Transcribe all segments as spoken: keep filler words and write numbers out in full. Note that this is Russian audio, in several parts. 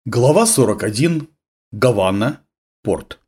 Глава сорок один. Гавана. Порт.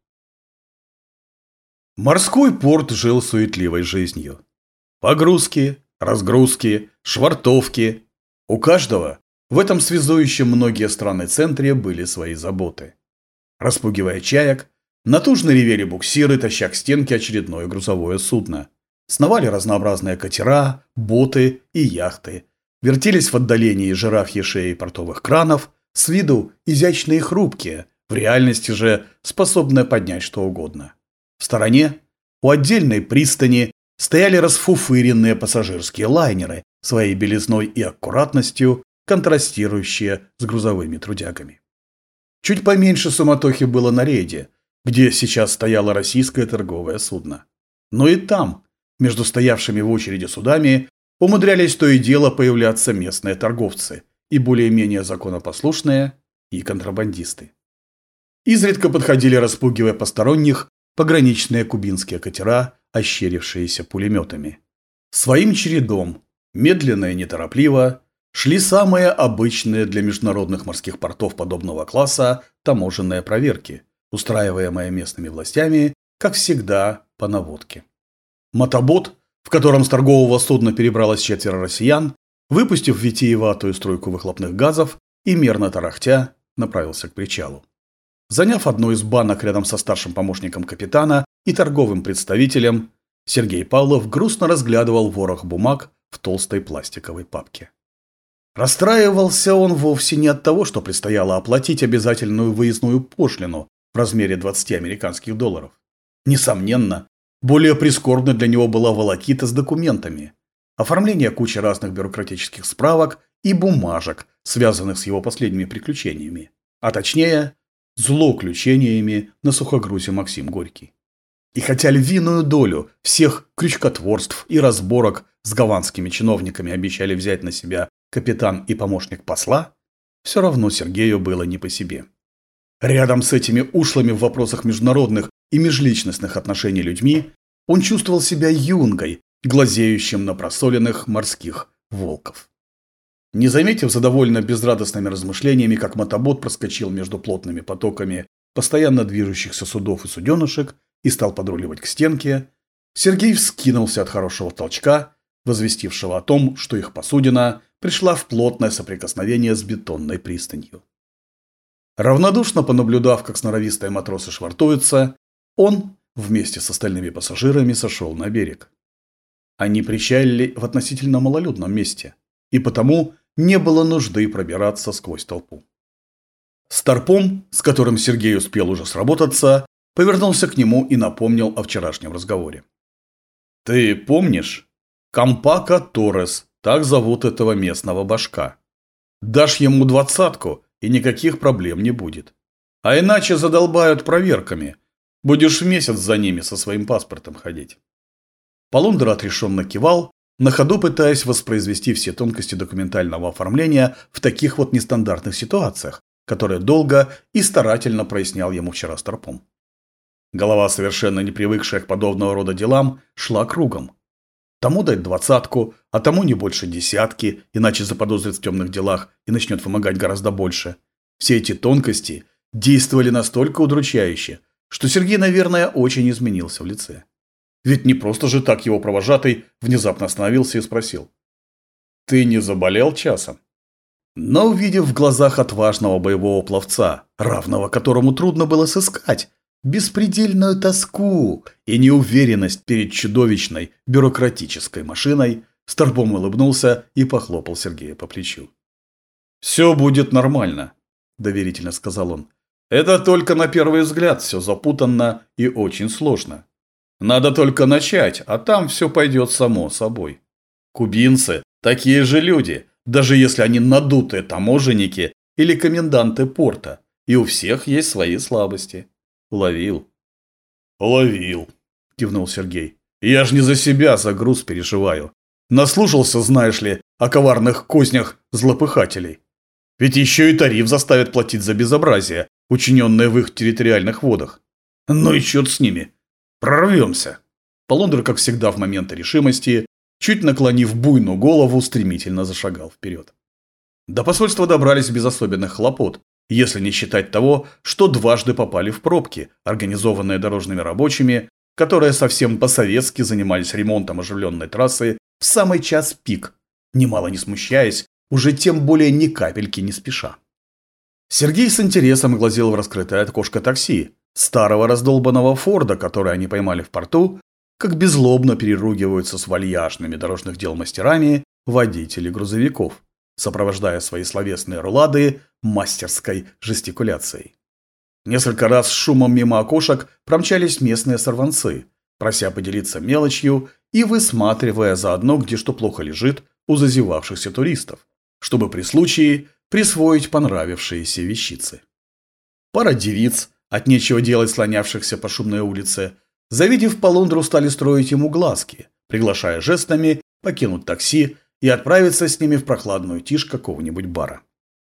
Морской порт жил суетливой жизнью. Погрузки, разгрузки, швартовки. У каждого в этом связующем многие страны центре были свои заботы. Распугивая чаек, натужно ревели буксиры, таща к стенке очередное грузовое судно. Сновали разнообразные катера, боты и яхты. Вертелись в отдалении жирафьи шеи портовых кранов, с виду изящные и хрупкие, в реальности же способные поднять что угодно. В стороне, у отдельной пристани, стояли расфуфыренные пассажирские лайнеры, своей белизной и аккуратностью, контрастирующие с грузовыми трудягами. Чуть поменьше суматохи было на рейде, где сейчас стояло российское торговое судно. Но и там, между стоявшими в очереди судами, умудрялись то и дело появляться местные торговцы, и более-менее законопослушные, и контрабандисты. Изредка подходили, распугивая посторонних, пограничные кубинские катера, ощерившиеся пулеметами. Своим чередом, медленно и неторопливо, шли самые обычные для международных морских портов подобного класса таможенные проверки, устраиваемые местными властями, как всегда, по наводке. Мотобот, в котором с торгового судна перебралось четверо россиян, выпустив витиеватую струйку выхлопных газов и мерно тарахтя, направился к причалу. Заняв одну из банок рядом со старшим помощником капитана и торговым представителем, Сергей Павлов грустно разглядывал ворох бумаг в толстой пластиковой папке. Расстраивался он вовсе не от того, что предстояло оплатить обязательную выездную пошлину в размере двадцати американских долларов. Несомненно, более прискорбной для него была волокита с документами, оформление кучи разных бюрократических справок и бумажек, связанных с его последними приключениями, а точнее, злоключениями на сухогрузе Максим Горький. И хотя львиную долю всех крючкотворств и разборок с гаванскими чиновниками обещали взять на себя капитан и помощник посла, все равно Сергею было не по себе. Рядом с этими ушлыми в вопросах международных и межличностных отношений людьми он чувствовал себя юнгой, глазеющим на просоленных морских волков. Не заметив за довольно безрадостными размышлениями, как мотобот проскочил между плотными потоками постоянно движущихся судов и суденышек и стал подруливать к стенке, Сергей вскинулся от хорошего толчка, возвестившего о том, что их посудина пришла в плотное соприкосновение с бетонной пристанью. Равнодушно понаблюдав, как сноровистые матросы швартуются, он вместе с остальными пассажирами сошел на берег. Они причалили в относительно малолюдном месте, и потому не было нужды пробираться сквозь толпу. Старпом, с которым Сергей успел уже сработаться, повернулся к нему и напомнил о вчерашнем разговоре. «Ты помнишь? Кампака Торрес, так зовут этого местного башка. Дашь ему двадцатку, и никаких проблем не будет. А иначе задолбают проверками. Будешь месяц за ними со своим паспортом ходить». Полундра отрешенно кивал, на ходу пытаясь воспроизвести все тонкости документального оформления в таких вот нестандартных ситуациях, которые долго и старательно прояснял ему вчера Старпом. Голова, совершенно не привыкшая к подобного рода делам, шла кругом. Тому дать двадцатку, а тому не больше десятки, иначе заподозрит в темных делах и начнет вымогать гораздо больше. Все эти тонкости действовали настолько удручающе, что Сергей, наверное, очень изменился в лице. Ведь не просто же так его провожатый внезапно остановился и спросил: «Ты не заболел часом?» Но, увидев в глазах отважного боевого пловца, равного которому трудно было сыскать, беспредельную тоску и неуверенность перед чудовищной бюрократической машиной, Старпом улыбнулся и похлопал Сергея по плечу. «Все будет нормально», – доверительно сказал он. «Это только на первый взгляд все запутанно и очень сложно. Надо только начать, а там все пойдет само собой. Кубинцы – такие же люди, даже если они надутые таможенники или коменданты порта, и у всех есть свои слабости. Уловил?» «Уловил», – кивнул Сергей. «Я ж не за себя за груз переживаю. Наслушался, знаешь ли, о коварных кознях злопыхателей. Ведь еще и тариф заставят платить за безобразие, учиненное в их территориальных водах. Ну и черт с ними. Прорвемся». Полундра, как всегда в моменты решимости, чуть наклонив буйную голову, стремительно зашагал вперед. До посольства добрались без особенных хлопот, если не считать того, что дважды попали в пробки, организованные дорожными рабочими, которые совсем по-советски занимались ремонтом оживленной трассы в самый час пик, немало не смущаясь, уже тем более ни капельки не спеша. Сергей с интересом глазел в раскрытое окошко такси, старого раздолбанного Форда, который они поймали в порту, как беззлобно переругиваются с вальяжными дорожных дел мастерами водители грузовиков, сопровождая свои словесные рулады мастерской жестикуляцией. Несколько раз с шумом мимо окошек промчались местные сорванцы, прося поделиться мелочью и высматривая заодно, где что плохо лежит у зазевавшихся туристов, чтобы при случае присвоить понравившиеся вещицы. Пара девиц, от нечего делать слонявшихся по шумной улице, завидев полундру, стали строить ему глазки, приглашая жестами покинуть такси и отправиться с ними в прохладную тишь какого-нибудь бара.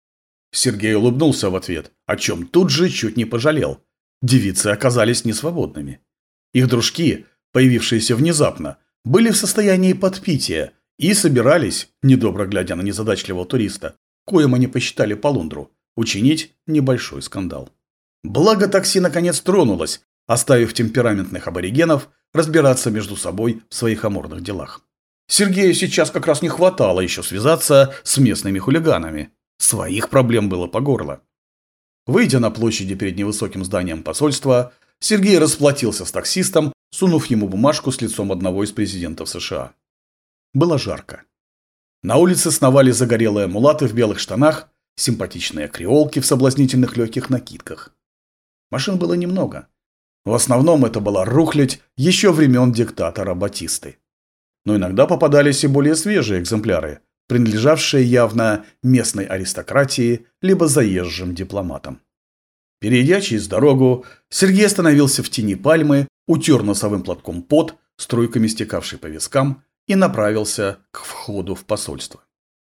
Сергей улыбнулся в ответ, о чем тут же чуть не пожалел. Девицы оказались несвободными. Их дружки, появившиеся внезапно, были в состоянии подпития и собирались, недобро глядя на незадачливого туриста, коим они посчитали полундру, учинить небольшой скандал. Благо такси наконец тронулось, оставив темпераментных аборигенов разбираться между собой в своих амурных делах. Сергею сейчас как раз не хватало еще связаться с местными хулиганами. Своих проблем было по горло. Выйдя на площади перед невысоким зданием посольства, Сергей расплатился с таксистом, сунув ему бумажку с лицом одного из президентов США. Было жарко. На улице сновали загорелые мулаты в белых штанах, симпатичные креолки в соблазнительных легких накидках. Машин было немного. В основном это была рухлядь еще времен диктатора Батисты. Но иногда попадались и более свежие экземпляры, принадлежавшие явно местной аристократии либо заезжим дипломатам. Перейдя через дорогу, Сергей остановился в тени пальмы, утер носовым платком пот, струйками стекавший по вискам, и направился к входу в посольство.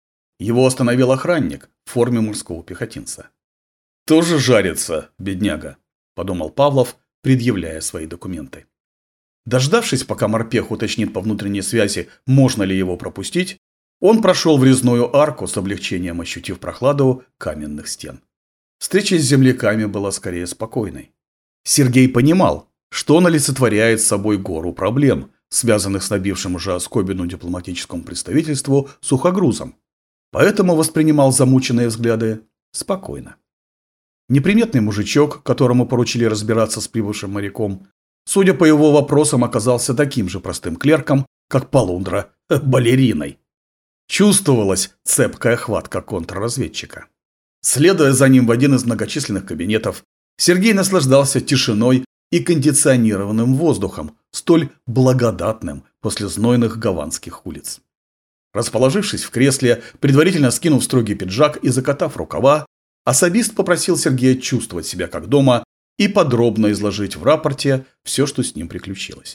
Его остановил охранник в форме морского пехотинца. «Тоже жарится, бедняга», – подумал Павлов, предъявляя свои документы. Дождавшись, пока морпех уточнит по внутренней связи, можно ли его пропустить, он прошел в резную арку, с облегчением ощутив прохладу каменных стен. Встреча с земляками была скорее спокойной. Сергей понимал, что он олицетворяет собой гору проблем, связанных с набившим уже оскобину дипломатическому представительству сухогрузом, поэтому воспринимал замученные взгляды спокойно. Неприметный мужичок, которому поручили разбираться с прибывшим моряком, судя по его вопросам, оказался таким же простым клерком, как полундра балериной. Чувствовалась цепкая хватка контрразведчика. Следуя за ним в один из многочисленных кабинетов, Сергей наслаждался тишиной и кондиционированным воздухом, столь благодатным после знойных гаванских улиц. Расположившись в кресле, предварительно скинув строгий пиджак и закатав рукава, особист попросил Сергея чувствовать себя как дома и подробно изложить в рапорте все, что с ним приключилось.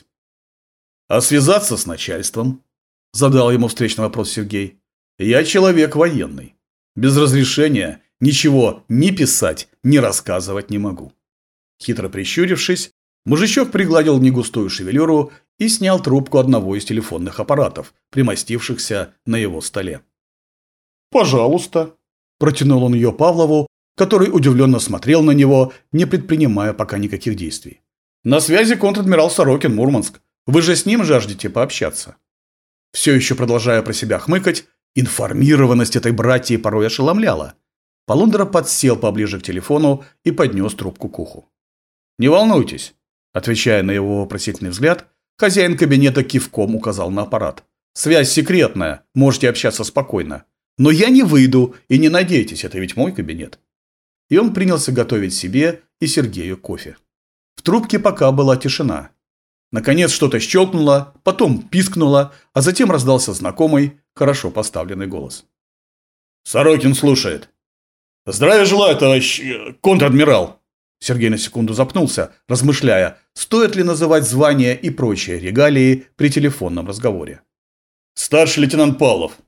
«А связаться с начальством?» – задал ему встречный вопрос Сергей. «Я человек военный. Без разрешения ничего ни писать, ни рассказывать не могу». Хитро прищурившись, мужичок пригладил негустую шевелюру и снял трубку одного из телефонных аппаратов, примостившихся на его столе. «Пожалуйста», – протянул он ее Павлову, который удивленно смотрел на него, не предпринимая пока никаких действий. «На связи контр-адмирал Сорокин, Мурманск. Вы же с ним жаждете пообщаться?» Все еще продолжая про себя хмыкать, информированность этой братьи порой ошеломляла. Полундра подсел поближе к телефону и поднес трубку к уху. «Не волнуйтесь», – отвечая на его вопросительный взгляд, хозяин кабинета кивком указал на аппарат. «Связь секретная, можете общаться спокойно. Но я не выйду, и не надейтесь, это ведь мой кабинет». И он принялся готовить себе и Сергею кофе. В трубке пока была тишина. Наконец что-то щелкнуло, потом пискнуло, а затем раздался знакомый, хорошо поставленный голос. «Сорокин слушает». «Здравия желаю, товарищ контр-адмирал». Сергей на секунду запнулся, размышляя, стоит ли называть звания и прочие регалии при телефонном разговоре. «Старший лейтенант Павлов».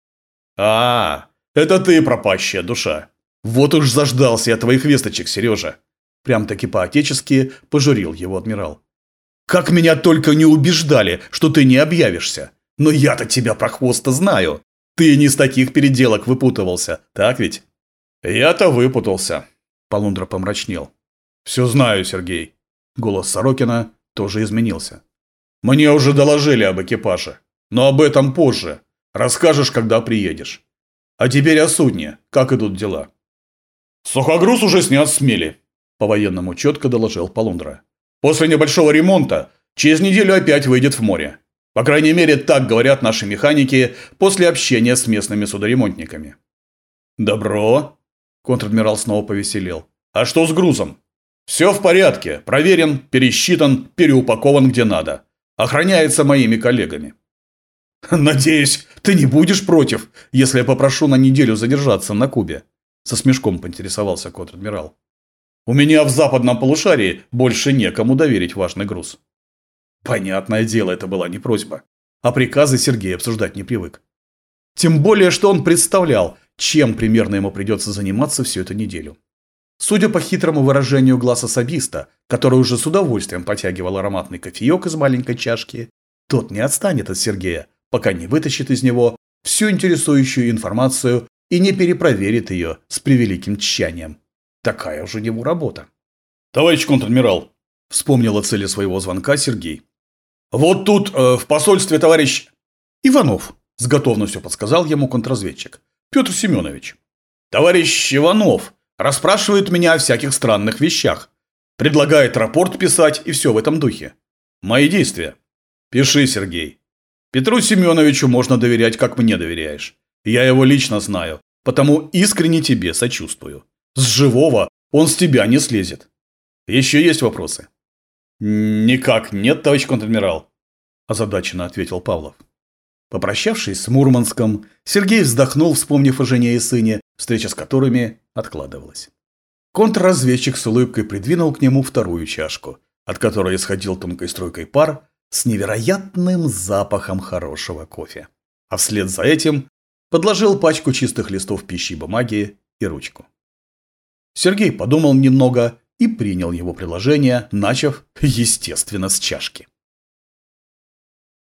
«А, это ты, пропащая душа. Вот уж заждался я твоих весточек, Сережа». Прям-таки по-отечески пожурил его адмирал. «Как меня только не убеждали, что ты не объявишься. Но я-то тебя, прохвоста, знаю. Ты не с таких переделок выпутывался, так ведь?» «Я-то выпутался», Полундра помрачнел. «Все знаю, Сергей». Голос Сорокина тоже изменился. «Мне уже доложили об экипаже. Но об этом позже. Расскажешь, когда приедешь. А теперь о судне. Как идут дела?» «Сухогруз уже снят с мели», – по-военному четко доложил Полундра. «После небольшого ремонта через неделю опять выйдет в море. По крайней мере, так говорят наши механики после общения с местными судоремонтниками». «Добро», – контр-адмирал снова повеселел. «А что с грузом?» «Все в порядке. Проверен, пересчитан, переупакован где надо. Охраняется моими коллегами». «Надеюсь, ты не будешь против, если я попрошу на неделю задержаться на Кубе?» Со смешком поинтересовался контр-адмирал. «У меня в западном полушарии больше некому доверить важный груз». Понятное дело, это была не просьба. А приказы Сергей обсуждать не привык. Тем более, что он представлял, чем примерно ему придется заниматься всю эту неделю. Судя по хитрому выражению глаз особиста, который уже с удовольствием потягивал ароматный кофеек из маленькой чашки, тот не отстанет от Сергея, пока не вытащит из него всю интересующую информацию и не перепроверит ее с превеликим тщанием. Такая уж у него работа. «Товарищ контр-адмирал», – вспомнил о цели своего звонка Сергей. «Вот тут, э, в посольстве, товарищ Иванов», – с готовностью подсказал ему контрразведчик. «Петр Семенович». «Товарищ Иванов расспрашивает меня о всяких странных вещах. Предлагает рапорт писать и все в этом духе. Мои действия». «Пиши, Сергей. Петру Семеновичу можно доверять, как мне доверяешь. Я его лично знаю, потому искренне тебе сочувствую. С живого он с тебя не слезет. Еще есть вопросы?» «Никак нет, товарищ контр-адмирал», – озадаченно ответил Павлов. Попрощавшись с Мурманском, Сергей вздохнул, вспомнив о жене и сыне, встреча с которыми откладывалась. Контрразведчик с улыбкой придвинул к нему вторую чашку, от которой исходил тонкой струйкой пар с невероятным запахом хорошего кофе. А вслед за этим подложил пачку чистых листов пищи и бумаги и ручку. Сергей подумал немного и принял его предложение, начав, естественно, с чашки.